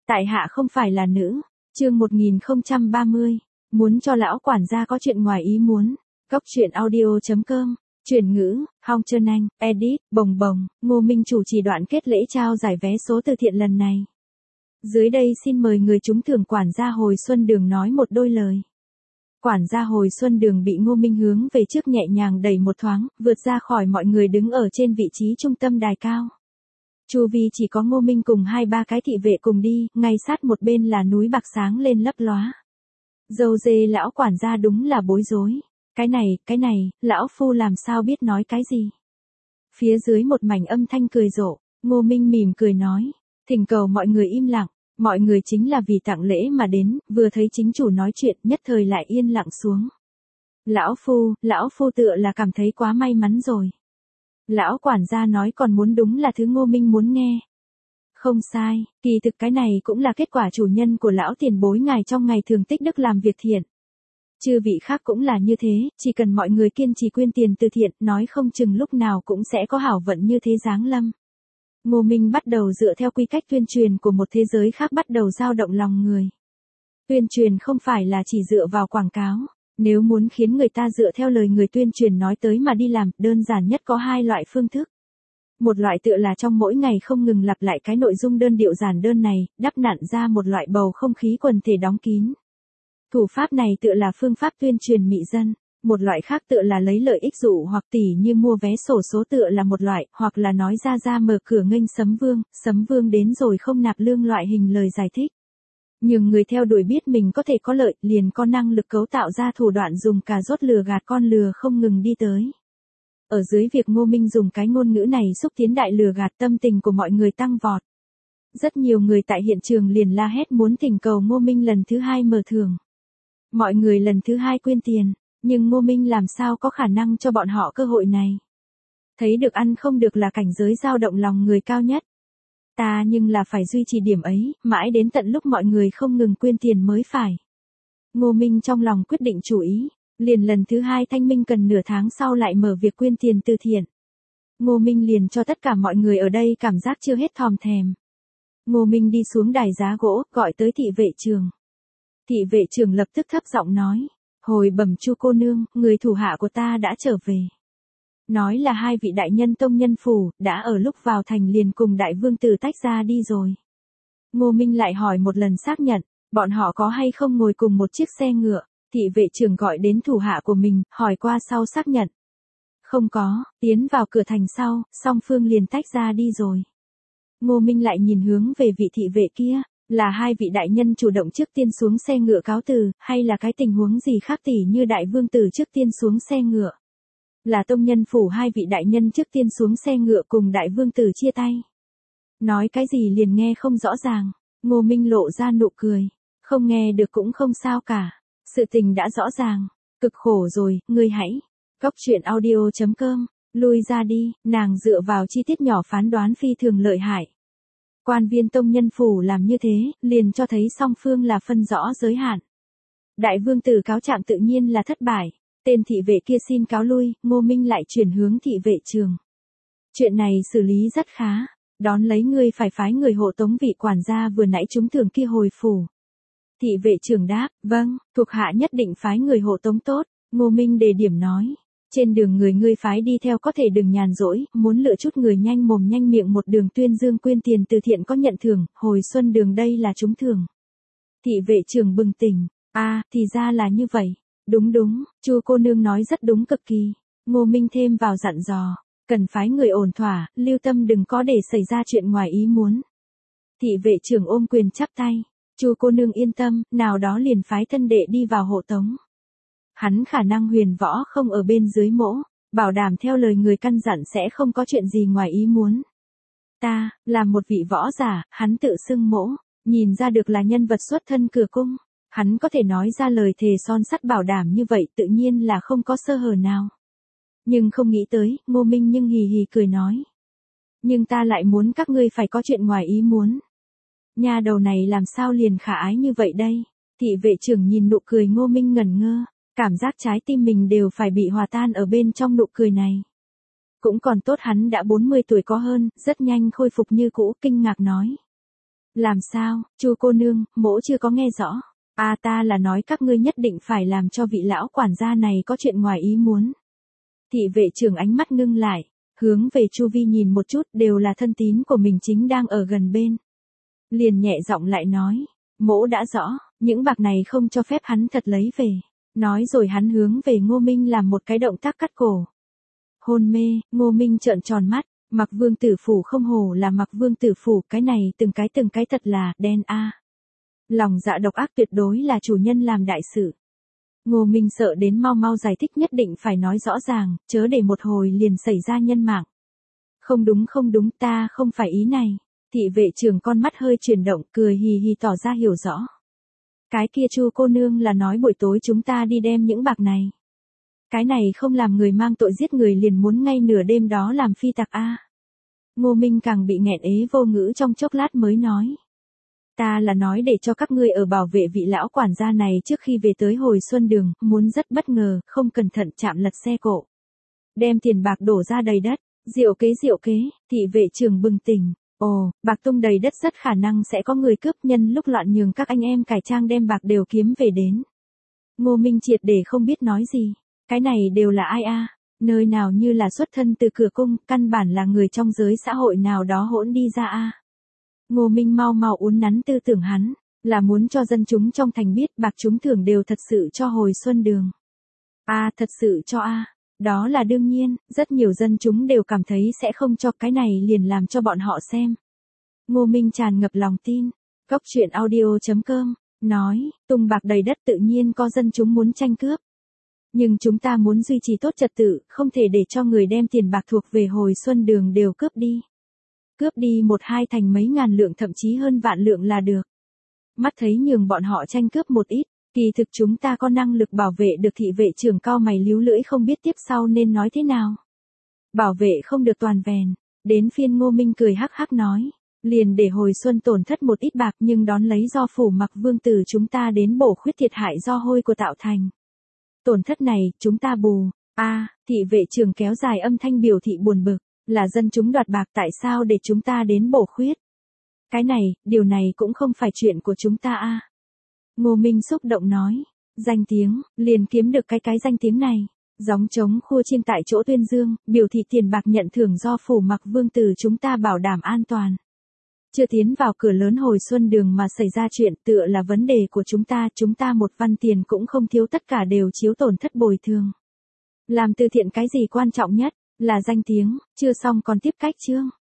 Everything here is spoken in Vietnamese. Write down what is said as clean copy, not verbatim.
Tại hạ không phải là nữ. Chương 1030. Muốn cho lão quản gia có chuyện ngoài ý muốn. Cốc truyện audio.com. Chuyển ngữ, Hong Trân Anh, edit, bồng bồng, Ngô Minh chủ trì đoạn kết lễ trao giải vé số từ thiện lần này. Dưới đây xin mời người trúng thưởng quản gia Hồi Xuân Đường nói một đôi lời. Quản gia Hồi Xuân Đường bị Ngô Minh hướng về trước nhẹ nhàng đẩy một thoáng, vượt ra khỏi mọi người đứng ở trên vị trí trung tâm đài cao. Chu vi chỉ có Ngô Minh cùng 2-3 cái thị vệ cùng đi, ngay sát một bên là núi bạc sáng lên lấp lóa. Dâu dê lão quản gia đúng là bối rối. Cái này, lão phu làm sao biết nói cái gì? Phía dưới một mảnh âm thanh cười rộ, Ngô Minh mỉm cười nói, thỉnh cầu mọi người im lặng, mọi người chính là vì tặng lễ mà đến, vừa thấy chính chủ nói chuyện nhất thời lại yên lặng xuống. Lão phu tựa là cảm thấy quá may mắn rồi. Lão quản gia nói còn muốn đúng là thứ Ngô Minh muốn nghe. Không sai, kỳ thực cái này cũng là kết quả chủ nhân của lão tiền bối ngài trong ngày thường tích đức làm việc thiện. Chư vị khác cũng là như thế, chỉ cần mọi người kiên trì quyên tiền từ thiện, nói không chừng lúc nào cũng sẽ có hảo vận như thế giáng lâm. Ngô Minh bắt đầu dựa theo quy cách tuyên truyền của một thế giới khác bắt đầu dao động lòng người. Tuyên truyền không phải là chỉ dựa vào quảng cáo. Nếu muốn khiến người ta dựa theo lời người tuyên truyền nói tới mà đi làm, đơn giản nhất có 2 loại phương thức. Một loại tựa là trong mỗi ngày không ngừng lặp lại cái nội dung đơn điệu giản đơn này, đắp nặn ra một loại bầu không khí quần thể đóng kín. Thủ pháp này tựa là phương pháp tuyên truyền mị dân. Một loại khác tựa là lấy lợi ích dụ hoặc tỉ như mua vé sổ số tựa là một loại, hoặc là nói ra mở cửa nghênh sấm vương đến rồi không nạp lương loại hình lời giải thích. Nhưng người theo đuổi biết mình có thể có lợi, liền có năng lực cấu tạo ra thủ đoạn dùng cà rốt lừa gạt con lừa không ngừng đi tới. Ở dưới việc Ngô Minh dùng cái ngôn ngữ này xúc tiến đại lừa gạt, tâm tình của mọi người tăng vọt. Rất nhiều người tại hiện trường liền la hét muốn thỉnh cầu Ngô Minh lần thứ 2 mở thưởng. Mọi người lần thứ 2 quyên tiền, nhưng Ngô Minh làm sao có khả năng cho bọn họ cơ hội này. Thấy được ăn không được là cảnh giới dao động lòng người cao nhất. Ta nhưng là phải duy trì điểm ấy, mãi đến tận lúc mọi người không ngừng quyên tiền mới phải. Ngô Minh trong lòng quyết định chủ ý, liền lần thứ 2 thanh minh cần nửa tháng sau lại mở việc quyên tiền từ thiện. Ngô Minh liền cho tất cả mọi người ở đây cảm giác chưa hết thòm thèm. Ngô Minh đi xuống đài giá gỗ, gọi tới thị vệ trưởng. Thị vệ trưởng lập tức thấp giọng nói, hồi bẩm Chu cô nương, người thủ hạ của ta đã trở về. Nói là 2 vị đại nhân tông nhân phủ, đã ở lúc vào thành liền cùng đại vương tử tách ra đi rồi. Ngô Minh lại hỏi một lần xác nhận, bọn họ có hay không ngồi cùng một chiếc xe ngựa, thị vệ trưởng gọi đến thủ hạ của mình, hỏi qua sau xác nhận. Không có, tiến vào cửa thành sau, song phương liền tách ra đi rồi. Ngô Minh lại nhìn hướng về vị thị vệ kia, là 2 vị đại nhân chủ động trước tiên xuống xe ngựa cáo từ, hay là cái tình huống gì khác tỉ như đại vương tử trước tiên xuống xe ngựa. Là tông nhân phủ 2 vị đại nhân trước tiên xuống xe ngựa cùng đại vương tử chia tay. Nói cái gì liền nghe không rõ ràng, Ngô Minh lộ ra nụ cười, không nghe được cũng không sao cả, sự tình đã rõ ràng, cực khổ rồi, ngươi hãy. Cốc truyện audio.com, lui ra đi, nàng dựa vào chi tiết nhỏ phán đoán phi thường lợi hại. Quan viên tông nhân phủ làm như thế, liền cho thấy song phương là phân rõ giới hạn. Đại vương tử cáo trạng tự nhiên là thất bại. Tên thị vệ kia xin cáo lui, Ngô Minh lại chuyển hướng thị vệ trường. Chuyện này xử lý rất khá, đón lấy ngươi phải phái người hộ tống vị quản gia vừa nãy trúng thưởng kia hồi phủ. Thị vệ trưởng đáp, vâng, thuộc hạ nhất định phái người hộ tống tốt, Ngô Minh đề điểm nói. Trên đường người ngươi phái đi theo có thể đừng nhàn rỗi, muốn lựa chút người nhanh mồm nhanh miệng một đường tuyên dương quyên tiền từ thiện có nhận thưởng, Hồi Xuân Đường đây là trúng thưởng. Thị vệ trưởng bừng tỉnh, thì ra là như vậy. Đúng, Chu cô nương nói rất đúng cực kỳ. Ngô Minh thêm vào dặn dò, cần phái người ổn thỏa, lưu tâm đừng có để xảy ra chuyện ngoài ý muốn. Thị vệ trưởng ôm quyền chắp tay, Chu cô nương yên tâm, nào đó liền phái thân đệ đi vào hộ tống. Hắn khả năng huyền võ không ở bên dưới mỗ, bảo đảm theo lời người căn dặn sẽ không có chuyện gì ngoài ý muốn. Ta, là một vị võ giả, hắn tự xưng mỗ, nhìn ra được là nhân vật xuất thân cửa cung. Hắn có thể nói ra lời thề son sắt bảo đảm như vậy tự nhiên là không có sơ hở nào. Nhưng không nghĩ tới, Ngô Minh nhưng hì hì cười nói. Nhưng ta lại muốn các ngươi phải có chuyện ngoài ý muốn. Nhà đầu này làm sao liền khả ái như vậy đây? Thị vệ trưởng nhìn nụ cười Ngô Minh ngẩn ngơ, cảm giác trái tim mình đều phải bị hòa tan ở bên trong nụ cười này. Cũng còn tốt hắn đã 40 tuổi có hơn, rất nhanh khôi phục như cũ, kinh ngạc nói. Làm sao, Chu cô nương, mỗ chưa có nghe rõ. Ta là nói các ngươi nhất định phải làm cho vị lão quản gia này có chuyện ngoài ý muốn. Thị vệ trưởng ánh mắt ngưng lại, hướng về Chu Vi nhìn một chút, đều là thân tín của mình chính đang ở gần bên. Liền nhẹ giọng lại nói, mỗ đã rõ, những bạc này không cho phép hắn thật lấy về. Nói rồi hắn hướng về Ngô Minh làm một cái động tác cắt cổ. Hôn mê, Ngô Minh trợn tròn mắt, Mặc Vương tử phủ không hổ là Mặc Vương tử phủ, cái này từng cái thật là đen a. Lòng dạ độc ác tuyệt đối là chủ nhân làm đại sự. Ngô Minh sợ đến mau mau giải thích, nhất định phải nói rõ ràng, chớ để một hồi liền xảy ra nhân mạng. Không đúng, ta không phải ý này. Thị vệ trưởng con mắt hơi chuyển động, cười hì hì tỏ ra hiểu rõ. Cái kia Chu cô nương là nói buổi tối chúng ta đi đem những bạc này. Cái này không làm người mang tội giết người liền muốn ngay nửa đêm đó làm phi tặc a. Ngô Minh càng bị nghẹn ế vô ngữ, trong chốc lát mới nói. Ta là nói để cho các ngươi ở bảo vệ vị lão quản gia này trước khi về tới hồi xuân đường, muốn rất bất ngờ, không cẩn thận chạm lật xe cộ. Đem tiền bạc đổ ra đầy đất, diệu kế, thị vệ trưởng bừng tỉnh. Ồ, bạc tung đầy đất rất khả năng sẽ có người cướp, nhân lúc loạn nhường các anh em cải trang đem bạc đều kiếm về đến. Ngô Minh triệt để không biết nói gì. Cái này đều là ai a? Nơi nào như là xuất thân từ cửa cung, căn bản là người trong giới xã hội nào đó hỗn đi ra a. Ngô Minh mau mau uốn nắn tư tưởng hắn, là muốn cho dân chúng trong thành biết bạc chúng thưởng đều thật sự cho hồi xuân đường. Thật sự cho đó là đương nhiên, rất nhiều dân chúng đều cảm thấy sẽ không cho, cái này liền làm cho bọn họ xem. Ngô Minh tràn ngập lòng tin. Góc truyện audio.com nói, tung bạc đầy đất tự nhiên có dân chúng muốn tranh cướp. Nhưng chúng ta muốn duy trì tốt trật tự, không thể để cho người đem tiền bạc thuộc về hồi xuân đường đều cướp đi. Cướp đi một hai thành mấy ngàn lượng, thậm chí hơn vạn lượng là được. Mắt thấy nhường bọn họ tranh cướp một ít, kỳ thực chúng ta có năng lực bảo vệ được. Thị vệ trưởng cau mày líu lưỡi không biết tiếp sau nên nói thế nào. Bảo vệ không được toàn vẹn, đến phiên Ngô Minh cười hắc hắc nói. Liền để hồi xuân tổn thất một ít bạc, nhưng đón lấy do phủ Mặc Vương tử chúng ta đến bổ khuyết thiệt hại do hôi của tạo thành. Tổn thất này, chúng ta bù. Thị vệ trưởng kéo dài âm thanh biểu thị buồn bực, là dân chúng đoạt bạc, tại sao để chúng ta đến bổ khuyết? Cái này, điều này cũng không phải chuyện của chúng ta Ngô Minh xúc động nói, danh tiếng, liền kiếm được cái danh tiếng này. Gióng trống khua chiêng tại chỗ tuyên dương, biểu thị tiền bạc nhận thưởng do phủ Mặc Vương tử chúng ta bảo đảm an toàn. Chưa tiến vào cửa lớn hồi xuân đường mà xảy ra chuyện, tựa là vấn đề của chúng ta một văn tiền cũng không thiếu, tất cả đều chiếu tổn thất bồi thường. Làm từ thiện cái gì quan trọng nhất, là danh tiếng, chưa xong còn tiếp cách chương.